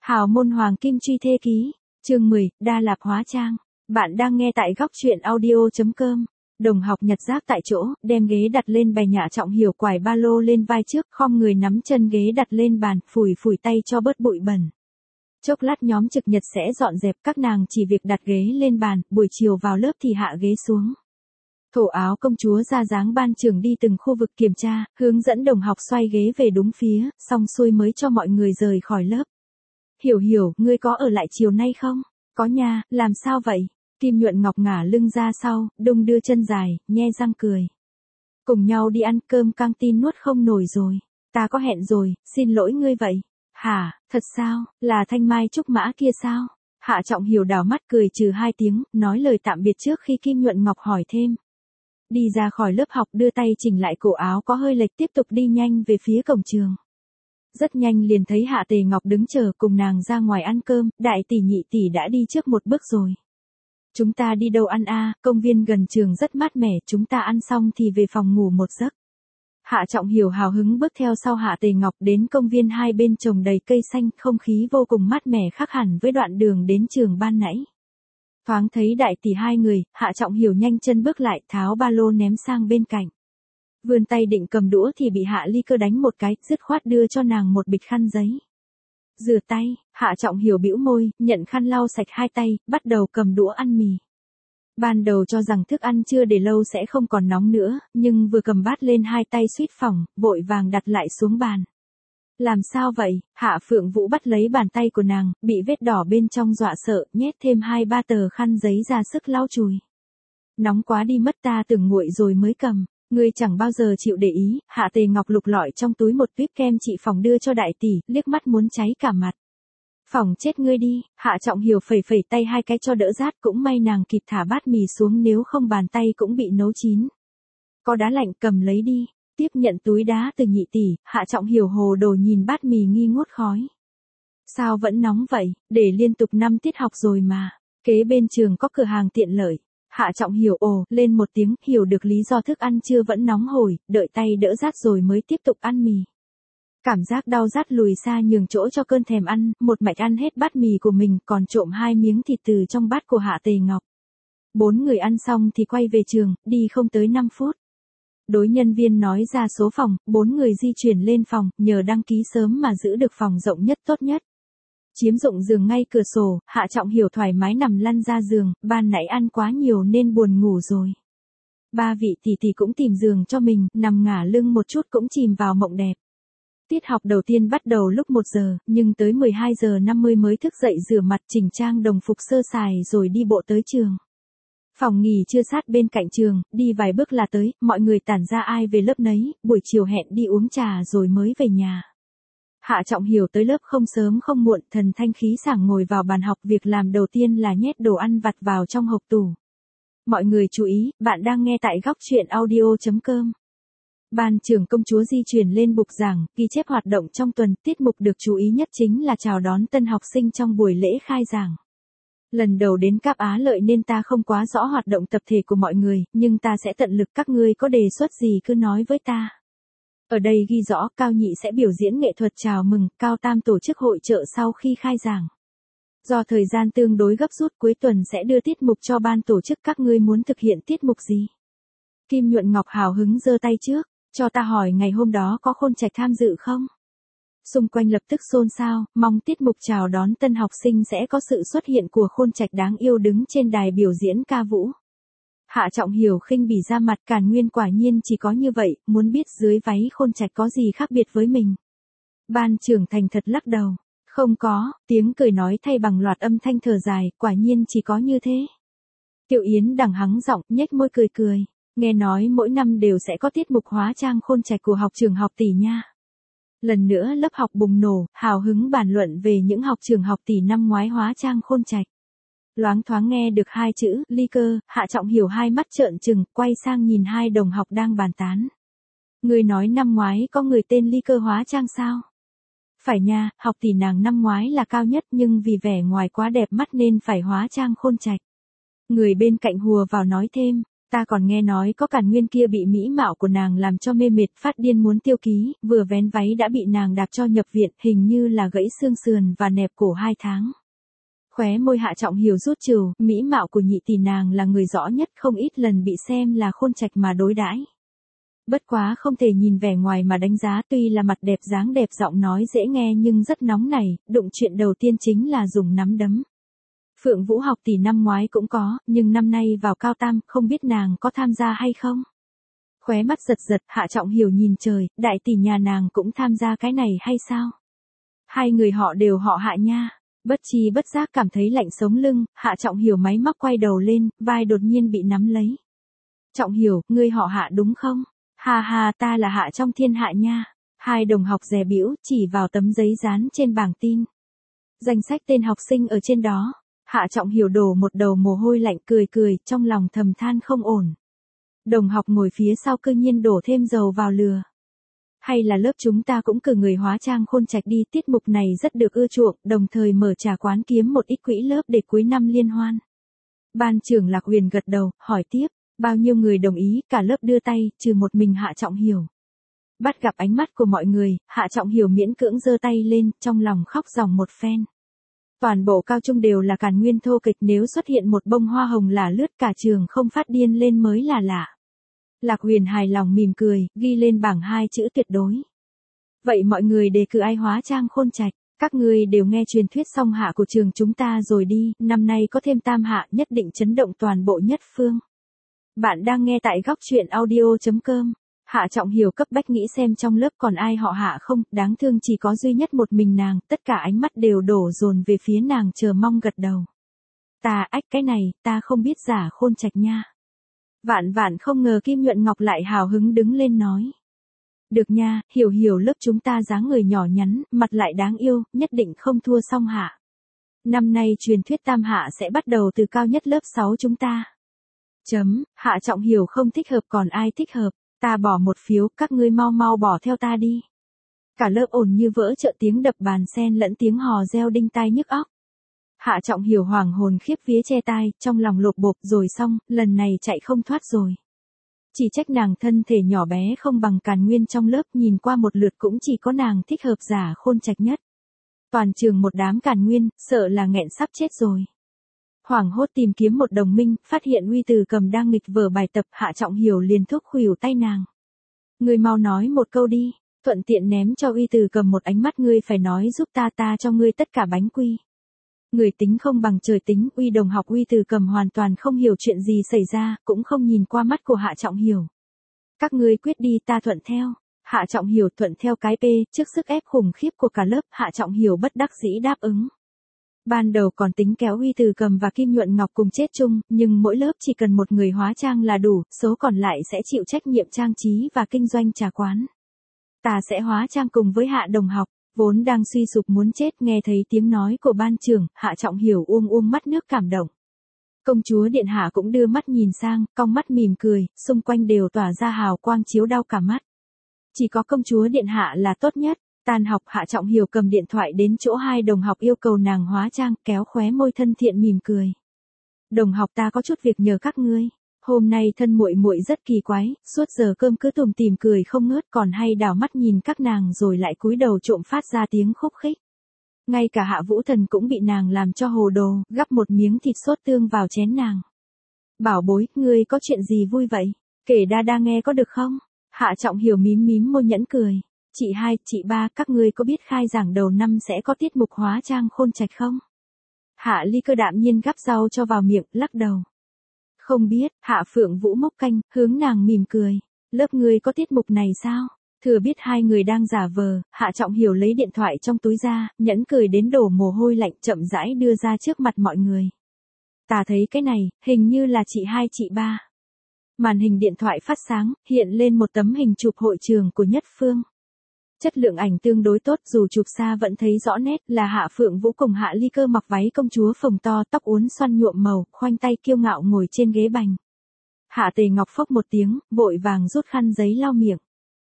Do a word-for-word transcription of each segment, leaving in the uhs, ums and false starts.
Hào môn hoàng kim truy thê ký, chương mười, Đa Lạp hóa trang. Bạn đang nghe tại góc truyện audio chấm com. Đồng học nhặt rác tại chỗ, đem ghế đặt lên bày Hạ Trọng Hiểu quải ba lô lên vai trước, khom người nắm chân ghế đặt lên bàn, phủi phủi tay cho bớt bụi bẩn. Chốc lát nhóm trực nhật sẽ dọn dẹp, các nàng chỉ việc đặt ghế lên bàn, buổi chiều vào lớp thì hạ ghế xuống. Thổ áo công chúa ra dáng ban trưởng đi từng khu vực kiểm tra, hướng dẫn đồng học xoay ghế về đúng phía, xong xuôi mới cho mọi người rời khỏi lớp. Hiểu Hiểu, ngươi có ở lại chiều nay không? Có nha, làm sao vậy? Kim Nhuận Ngọc ngả lưng ra sau, đung đưa chân dài, nhe răng cười. Cùng nhau đi ăn cơm căng tin nuốt không nổi rồi. Ta có hẹn rồi, xin lỗi ngươi vậy. Hả, thật sao, là Thanh Mai Trúc Mã kia sao? Hạ Trọng Hiểu đảo mắt cười trừ hai tiếng, nói lời tạm biệt trước khi Kim Nhuận Ngọc hỏi thêm. Đi ra khỏi lớp học đưa tay chỉnh lại cổ áo có hơi lệch tiếp tục đi nhanh về phía cổng trường. Rất nhanh liền thấy Hạ Tề Ngọc đứng chờ cùng nàng ra ngoài ăn cơm, đại tỷ nhị tỷ đã đi trước một bước rồi. Chúng ta đi đâu ăn a? Công viên gần trường rất mát mẻ, chúng ta ăn xong thì về phòng ngủ một giấc. Hạ Trọng Hiểu hào hứng bước theo sau Hạ Tề Ngọc đến công viên, hai bên trồng đầy cây xanh, không khí vô cùng mát mẻ khác hẳn với đoạn đường đến trường ban nãy. Thoáng thấy đại tỷ hai người, Hạ Trọng Hiểu nhanh chân bước lại, tháo ba lô ném sang bên cạnh. Vươn tay định cầm đũa thì bị Hạ Ly Cơ đánh một cái, dứt khoát đưa cho nàng một bịch khăn giấy. Rửa tay, Hạ Trọng Hiểu bĩu môi, nhận khăn lau sạch hai tay, bắt đầu cầm đũa ăn mì. Ban đầu cho rằng thức ăn chưa để lâu sẽ không còn nóng nữa, nhưng vừa cầm bát lên hai tay suýt phỏng, vội vàng đặt lại xuống bàn. Làm sao vậy? Hạ Phượng Vũ bắt lấy bàn tay của nàng, bị vết đỏ bên trong dọa sợ, nhét thêm hai ba tờ khăn giấy ra sức lau chùi. Nóng quá đi mất, ta tưởng nguội rồi mới cầm. Ngươi chẳng bao giờ chịu để ý. Hạ Tề Ngọc lục lọi trong túi một tuyếp kem chị phòng đưa cho đại tỷ, liếc mắt muốn cháy cả mặt. Phòng chết ngươi đi. Hạ Trọng Hiểu phẩy phẩy tay hai cái cho đỡ rát, cũng may nàng kịp thả bát mì xuống, nếu không bàn tay cũng bị nấu chín. Có đá lạnh cầm lấy đi. Tiếp nhận túi đá từ nhị tỷ, Hạ Trọng Hiểu hồ đồ nhìn bát mì nghi ngút khói. Sao vẫn nóng vậy? Để liên tục năm tiết học rồi mà. Kế bên trường có cửa hàng tiện lợi. Hạ Trọng Hiểu ồ lên một tiếng, hiểu được lý do thức ăn trưa vẫn nóng hổi, đợi tay đỡ rát rồi mới tiếp tục ăn mì. Cảm giác đau rát lùi xa nhường chỗ cho cơn thèm ăn, một mạch ăn hết bát mì của mình, còn trộm hai miếng thịt từ trong bát của Hạ Tề Ngọc. Bốn người ăn xong thì quay về trường, đi không tới năm phút. Đối nhân viên nói ra số phòng, bốn người di chuyển lên phòng, nhờ đăng ký sớm mà giữ được phòng rộng nhất tốt nhất. Chiếm dụng giường ngay cửa sổ, Hạ Trọng Hiểu thoải mái nằm lăn ra giường, ban nãy ăn quá nhiều nên buồn ngủ rồi. Ba vị tỷ tỷ cũng tìm giường cho mình, nằm ngả lưng một chút cũng chìm vào mộng đẹp. Tiết học đầu tiên bắt đầu lúc một giờ, nhưng tới mười hai giờ năm mươi mới thức dậy rửa mặt chỉnh trang đồng phục sơ sài rồi đi bộ tới trường. Phòng nghỉ chưa sát bên cạnh trường, đi vài bước là tới, mọi người tản ra ai về lớp nấy, buổi chiều hẹn đi uống trà rồi mới về nhà. Hạ Trọng Hiểu tới lớp không sớm không muộn, thần thanh khí sảng ngồi vào bàn học, việc làm đầu tiên là nhét đồ ăn vặt vào trong hộp tủ. Mọi người chú ý, bạn đang nghe tại góc truyện audio chấm com. Ban trưởng công chúa di chuyển lên bục giảng, ghi chép hoạt động trong tuần, tiết mục được chú ý nhất chính là chào đón tân học sinh trong buổi lễ khai giảng. Lần đầu đến Cáp Á Lợi nên ta không quá rõ hoạt động tập thể của mọi người, nhưng ta sẽ tận lực, các ngươi có đề xuất gì cứ nói với ta. Ở đây ghi rõ, Cao Nhị sẽ biểu diễn nghệ thuật chào mừng, Cao Tam tổ chức hội chợ sau khi khai giảng. Do thời gian tương đối gấp rút, cuối tuần sẽ đưa tiết mục cho ban tổ chức, các ngươi muốn thực hiện tiết mục gì? Kim Nhuận Ngọc hào hứng giơ tay trước, cho ta hỏi ngày hôm đó có Khôn Trạch tham dự không? Xung quanh lập tức xôn xao, mong tiết mục chào đón tân học sinh sẽ có sự xuất hiện của Khôn Trạch đáng yêu đứng trên đài biểu diễn ca vũ. Hạ Trọng Hiểu khinh bỉ ra mặt, Càn Nguyên quả nhiên chỉ có như vậy, muốn biết dưới váy Khôn Trạch có gì khác biệt với mình. Ban trưởng thành thật lắc đầu, không có, tiếng cười nói thay bằng loạt âm thanh thở dài, quả nhiên chỉ có như thế. Kiều Yến đằng hắng giọng, nhếch môi cười cười, nghe nói mỗi năm đều sẽ có tiết mục hóa trang Khôn Trạch của học trường học tỷ nha. Lần nữa lớp học bùng nổ, hào hứng bàn luận về những học trường học tỷ năm ngoái hóa trang Khôn Trạch. Loáng thoáng nghe được hai chữ, Ly Cơ, Hạ Trọng Hiểu hai mắt trợn trừng, quay sang nhìn hai đồng học đang bàn tán. Người nói năm ngoái có người tên Ly Cơ hóa trang sao? Phải nha, học tỷ nàng năm ngoái là cao nhất nhưng vì vẻ ngoài quá đẹp mắt nên phải hóa trang Khôn Trạch. Người bên cạnh hùa vào nói thêm, Ta còn nghe nói có Càn Nguyên kia bị mỹ mạo của nàng làm cho mê mệt phát điên muốn tiêu ký, vừa vén váy đã bị nàng đạp cho nhập viện, hình như là gãy xương sườn và nẹp cổ hai tháng. Khóe môi Hạ Trọng Hiểu rút trừ, mỹ mạo của nhị tỷ nàng là người rõ nhất, không ít lần bị xem là khôn trạch mà đối đãi. Bất quá không thể nhìn vẻ ngoài mà đánh giá, tuy là mặt đẹp dáng đẹp giọng nói dễ nghe nhưng rất nóng nảy, đụng chuyện đầu tiên chính là dùng nắm đấm. Phượng Vũ học tỷ năm ngoái cũng có, nhưng năm nay vào cao tam, không biết nàng có tham gia hay không? Khóe mắt giật giật, Hạ Trọng Hiểu nhìn trời, đại tỷ nhà nàng cũng tham gia cái này hay sao? Hai người họ đều họ Hạ nha. Bất chi bất giác cảm thấy lạnh sống lưng, Hạ Trọng Hiểu máy móc quay đầu lên, vai đột nhiên bị nắm lấy. Trọng Hiểu, ngươi họ Hạ đúng không? Ha ha, ta là Hạ trong thiên hạ nha. Hai đồng học dè bĩu, chỉ vào tấm giấy dán trên bảng tin. Danh sách tên học sinh ở trên đó. Hạ Trọng Hiểu đổ một đầu mồ hôi lạnh, cười cười, trong lòng thầm than không ổn. Đồng học ngồi phía sau cư nhiên đổ thêm dầu vào lửa. Hay là lớp chúng ta cũng cử người hóa trang khôn trạch đi, tiết mục này rất được ưa chuộng, đồng thời mở trà quán kiếm một ít quỹ lớp để cuối năm liên hoan. Ban trưởng Lạc Huyền gật đầu, hỏi tiếp, bao nhiêu người đồng ý, cả lớp đưa tay, trừ một mình Hạ Trọng Hiểu. Bắt gặp ánh mắt của mọi người, Hạ Trọng Hiểu miễn cưỡng giơ tay lên, trong lòng khóc ròng một phen. Toàn bộ cao trung đều là Càn Nguyên thô kịch, nếu xuất hiện một bông hoa hồng là lướt cả trường không phát điên lên mới là lạ. Lạc Huyền hài lòng mỉm cười, ghi lên bảng hai chữ tuyệt đối. Vậy mọi người đề cử ai hóa trang khôn trạch? Các ngươi đều nghe truyền thuyết song hạ của trường chúng ta rồi đi, năm nay có thêm tam hạ nhất định chấn động toàn bộ nhất phương. Bạn đang nghe tại góc truyện audio chấm com. Hạ Trọng Hiểu cấp bách nghĩ xem trong lớp còn ai họ Hạ không, đáng thương chỉ có duy nhất một mình nàng, tất cả ánh mắt đều đổ dồn về phía nàng chờ mong gật đầu. Ta ách cái này, ta không biết giả khôn trạch nha. Vạn vạn không ngờ Kim Nhuận Ngọc lại hào hứng đứng lên nói. Được nha, Hiểu Hiểu lớp chúng ta dáng người nhỏ nhắn, mặt lại đáng yêu, nhất định không thua song Hạ. Năm nay truyền thuyết tam hạ sẽ bắt đầu từ cao nhất lớp sáu chúng ta. Chấm, Hạ Trọng Hiểu không thích hợp còn ai thích hợp, ta bỏ một phiếu, các ngươi mau mau bỏ theo ta đi. Cả lớp ồn như vỡ chợ, tiếng đập bàn xen lẫn tiếng hò reo đinh tai nhức óc. Hạ Trọng Hiểu hoàng hồn khiếp vía che tai, trong lòng lột bột rồi xong, lần này chạy không thoát rồi. Chỉ trách nàng thân thể nhỏ bé không bằng Càn Nguyên trong lớp, nhìn qua một lượt cũng chỉ có nàng thích hợp giả khôn trạch nhất. Toàn trường một đám Càn Nguyên, sợ là nghẹn sắp chết rồi. Hoảng hốt tìm kiếm một đồng minh, phát hiện Uy Từ Cầm đang nghịch vở bài tập, Hạ Trọng Hiểu liền thúc khuỷu tay nàng. Ngươi mau nói một câu đi, thuận tiện ném cho Uy Từ Cầm một ánh mắt, ngươi phải nói giúp ta, ta cho ngươi tất cả bánh quy. Người tính không bằng trời tính, Uy đồng học Uy Từ Cầm hoàn toàn không hiểu chuyện gì xảy ra, cũng không nhìn qua mắt của Hạ Trọng Hiểu. Các ngươi quyết đi, ta thuận theo. Hạ Trọng Hiểu thuận theo cái p, trước sức ép khủng khiếp của cả lớp, Hạ Trọng Hiểu bất đắc dĩ đáp ứng. Ban đầu còn tính kéo Uy Từ Cầm và Kim Nhuận Ngọc cùng chết chung, nhưng mỗi lớp chỉ cần một người hóa trang là đủ, số còn lại sẽ chịu trách nhiệm trang trí và kinh doanh trà quán. Ta sẽ hóa trang cùng với Hạ đồng học. Vốn đang suy sụp muốn chết, nghe thấy tiếng nói của ban trưởng, Hạ Trọng Hiểu uông uông mắt nước cảm động. Công chúa điện hạ cũng đưa mắt nhìn sang, cong mắt mỉm cười, xung quanh đều tỏa ra hào quang chiếu đau cả mắt. Chỉ có công chúa điện hạ là tốt nhất. Tan học, Hạ Trọng Hiểu cầm điện thoại đến chỗ hai đồng học yêu cầu nàng hóa trang, kéo khóe môi thân thiện mỉm cười. Đồng học, ta có chút việc nhờ các ngươi. Hôm nay thân muội muội rất kỳ quái, suốt giờ cơm cứ tủm tỉm cười không ngớt, còn hay đảo mắt nhìn các nàng rồi lại cúi đầu trộm phát ra tiếng khúc khích. Ngay cả Hạ Vũ Thần cũng bị nàng làm cho hồ đồ, gắp một miếng thịt sốt tương vào chén nàng. Bảo bối, ngươi có chuyện gì vui vậy? Kể đa đa nghe có được không? Hạ Trọng Hiểu mím mím môi nhẫn cười. Chị hai, chị ba, các ngươi có biết khai giảng đầu năm sẽ có tiết mục hóa trang khôn trạch không? Hạ Ly Cơ đạm nhiên gắp rau cho vào miệng, lắc đầu. Không biết, Hạ Phượng Vũ mốc canh, hướng nàng mỉm cười. Lớp ngươi có tiết mục này sao? Thừa biết hai người đang giả vờ, Hạ Trọng Hiểu lấy điện thoại trong túi ra, nhẫn cười đến đổ mồ hôi lạnh, chậm rãi đưa ra trước mặt mọi người. Ta thấy cái này, hình như là chị hai chị ba. Màn hình điện thoại phát sáng, hiện lên một tấm hình chụp hội trường của Nhất Phương. Chất lượng ảnh tương đối tốt, dù chụp xa vẫn thấy rõ nét, là Hạ Phượng Vũ cùng Hạ Ly Cơ mặc váy công chúa phồng to, tóc uốn xoăn nhuộm màu, khoanh tay kiêu ngạo ngồi trên ghế bành. Hạ Tề Ngọc phốc một tiếng, vội vàng rút khăn giấy lau miệng.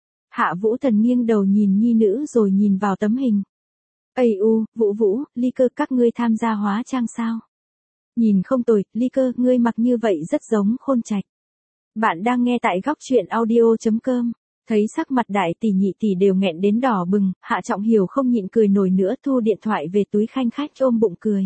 Hạ Vũ Thần nghiêng đầu nhìn nhi nữ rồi nhìn vào tấm hình. Ây u, Vũ Vũ, Ly Cơ, các ngươi tham gia hóa trang sao? Nhìn không tồi, Ly Cơ, ngươi mặc như vậy rất giống khôn trạch. Bạn đang nghe tại góc chuyện audio chấm com. Thấy sắc mặt đại tỷ nhị tỷ đều nghẹn đến đỏ bừng, Hạ Trọng Hiểu không nhịn cười nổi nữa, thu điện thoại về túi khanh khách ôm bụng cười.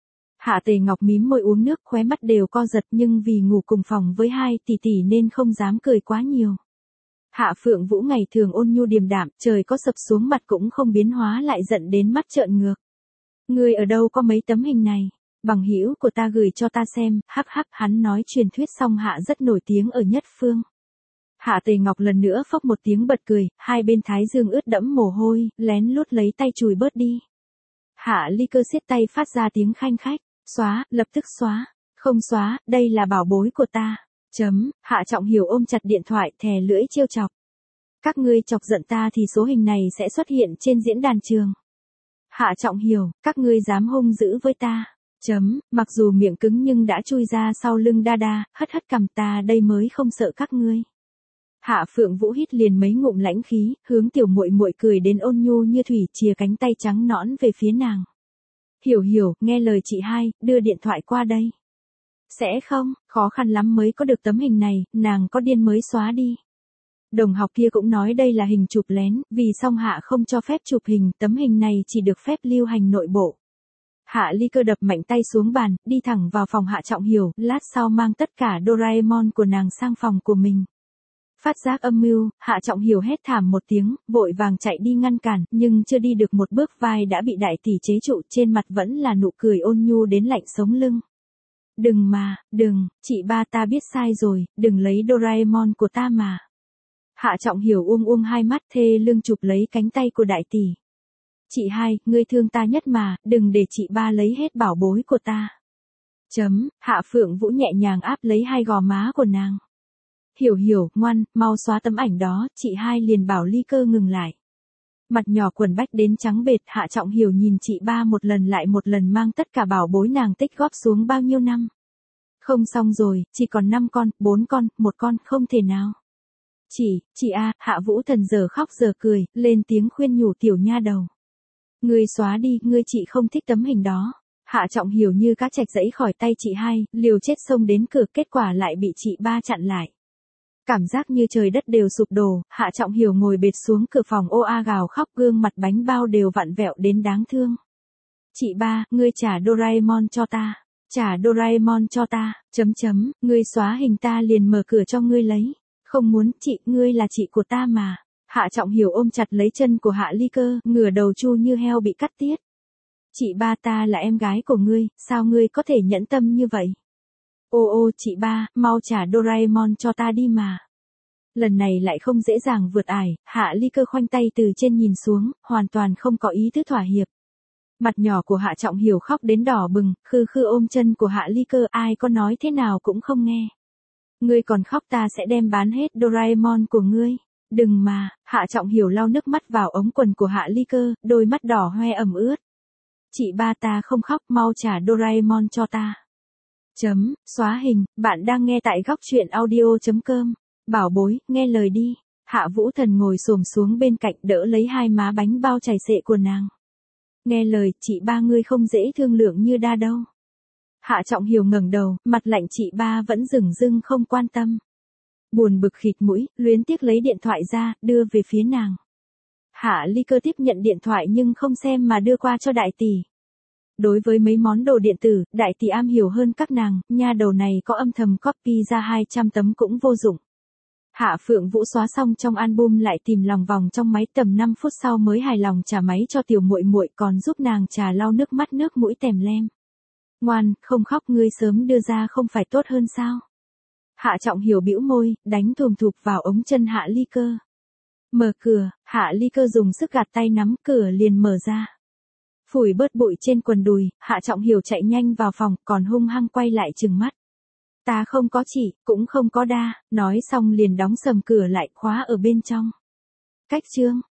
Hạ Tề Ngọc mím môi uống nước, khóe mắt đều co giật, nhưng vì ngủ cùng phòng với hai tỷ tỷ nên không dám cười quá nhiều. Hạ Phượng Vũ ngày thường ôn nhu điềm đạm, trời có sập xuống mặt cũng không biến hóa, lại giận đến mắt trợn ngược. Ngươi ở đâu có mấy tấm hình này? Bằng hữu của ta gửi cho ta xem, hắc hắc, hắn nói truyền thuyết Song Hạ rất nổi tiếng ở nhất phương. Hạ Tề Ngọc lần nữa phốc một tiếng bật cười, hai bên thái dương ướt đẫm mồ hôi, lén lút lấy tay chùi bớt đi. Hạ Ly Cơ siết tay phát ra tiếng khanh khách, xóa, lập tức xóa, không xóa, đây là bảo bối của ta. Chấm, Hạ Trọng Hiểu ôm chặt điện thoại, thè lưỡi trêu chọc. Các ngươi chọc giận ta thì số hình này sẽ xuất hiện trên diễn đàn trường. Hạ Trọng Hiểu, các ngươi dám hung dữ với ta. Chấm, mặc dù miệng cứng nhưng đã chui ra sau lưng đa đa, hất hất cằm, ta đây mới không sợ các ngươi. Hạ Phượng Vũ hít liền mấy ngụm lãnh khí, hướng tiểu muội muội cười đến ôn nhu như thủy, chìa cánh tay trắng nõn về phía nàng. Hiểu Hiểu, nghe lời chị hai, đưa điện thoại qua đây. Sẽ không, khó khăn lắm mới có được tấm hình này, nàng có điên mới xóa đi. Đồng học kia cũng nói đây là hình chụp lén, vì Song Hạ không cho phép chụp hình, tấm hình này chỉ được phép lưu hành nội bộ. Hạ Ly Cơ đập mạnh tay xuống bàn, đi thẳng vào phòng Hạ Trọng Hiểu, lát sau mang tất cả Doraemon của nàng sang phòng của mình. Phát giác âm mưu, Hạ Trọng Hiểu hét thảm một tiếng, vội vàng chạy đi ngăn cản, nhưng chưa đi được một bước vai đã bị đại tỷ chế trụ, trên mặt vẫn là nụ cười ôn nhu đến lạnh sống lưng. Đừng mà, đừng, chị ba ta biết sai rồi, đừng lấy Doraemon của ta mà. Hạ Trọng Hiểu uông uông hai mắt, thê lưng chụp lấy cánh tay của đại tỷ. Chị hai, ngươi thương ta nhất mà, đừng để chị ba lấy hết bảo bối của ta. Chấm, Hạ Phượng Vũ nhẹ nhàng áp lấy hai gò má của nàng. Hiểu Hiểu, ngoan, mau xóa tấm ảnh đó, chị hai liền bảo Ly Cơ ngừng lại. Mặt nhỏ quần bách đến trắng bệt, Hạ Trọng Hiểu nhìn chị ba một lần lại một lần mang tất cả bảo bối nàng tích góp xuống bao nhiêu năm. Không xong rồi, chỉ còn năm con, bốn con, một con, không thể nào. Chị, chị a, Hạ Vũ Thần giờ khóc giờ cười, lên tiếng khuyên nhủ tiểu nha đầu. Ngươi xóa đi, ngươi chị không thích tấm hình đó. Hạ Trọng Hiểu như cá trạch giãy khỏi tay chị hai, liều chết xông đến cửa, kết quả lại bị chị ba chặn lại. Cảm giác như trời đất đều sụp đổ, Hạ Trọng Hiểu ngồi bệt xuống cửa phòng ô a gào khóc, gương mặt bánh bao đều vặn vẹo đến đáng thương. Chị ba, ngươi trả Doraemon cho ta. Trả Doraemon cho ta, chấm chấm, ngươi xóa hình ta liền mở cửa cho ngươi lấy. Không muốn, chị, ngươi là chị của ta mà. Hạ Trọng Hiểu ôm chặt lấy chân của Hạ Ly Cơ, ngửa đầu chu như heo bị cắt tiết. Chị ba ta là em gái của ngươi, sao ngươi có thể nhẫn tâm như vậy? Ô ô chị ba, mau trả Doraemon cho ta đi mà. Lần này lại không dễ dàng vượt ải, Hạ Ly Cơ khoanh tay từ trên nhìn xuống, hoàn toàn không có ý tứ thỏa hiệp. Mặt nhỏ của Hạ Trọng Hiểu khóc đến đỏ bừng, khư khư ôm chân của Hạ Ly Cơ, ai có nói thế nào cũng không nghe. Ngươi còn khóc ta sẽ đem bán hết Doraemon của ngươi. Đừng mà, Hạ Trọng Hiểu lau nước mắt vào ống quần của Hạ Ly Cơ, đôi mắt đỏ hoe ẩm ướt. Chị ba ta không khóc, mau trả Doraemon cho ta. Chấm, xóa hình, bạn đang nghe tại góc chuyện audio chấm com. Bảo bối, nghe lời đi. Hạ Vũ Thần ngồi xổm xuống bên cạnh đỡ lấy hai má bánh bao chảy xệ của nàng. Nghe lời, chị ba ngươi không dễ thương lượng như đa đâu. Hạ Trọng Hiểu ngẩng đầu, mặt lạnh, chị ba vẫn dửng dưng không quan tâm. Buồn bực khịt mũi, luyến tiếc lấy điện thoại ra, đưa về phía nàng. Hạ Ly Cơ tiếp nhận điện thoại nhưng không xem mà đưa qua cho đại tỷ. Đối với mấy món đồ điện tử, đại tỷ am hiểu hơn các nàng, nha đầu này có âm thầm copy ra hai trăm tấm cũng vô dụng. Hạ Phượng Vũ xóa xong trong album lại tìm lòng vòng trong máy, tầm năm phút sau mới hài lòng trả máy cho tiểu muội muội, còn giúp nàng trà lau nước mắt nước mũi tèm lem. Ngoan, không khóc, ngươi sớm đưa ra không phải tốt hơn sao? Hạ Trọng Hiểu bĩu môi, đánh thùm thụp vào ống chân Hạ Ly Cơ. Mở cửa, Hạ Ly Cơ dùng sức gạt tay nắm, cửa liền mở ra. Phủi bớt bụi trên quần đùi, Hạ Trọng Hiểu chạy nhanh vào phòng, còn hung hăng quay lại trừng mắt. Ta không có chị, cũng không có đa, nói xong liền đóng sầm cửa lại, khóa ở bên trong. Cách chương.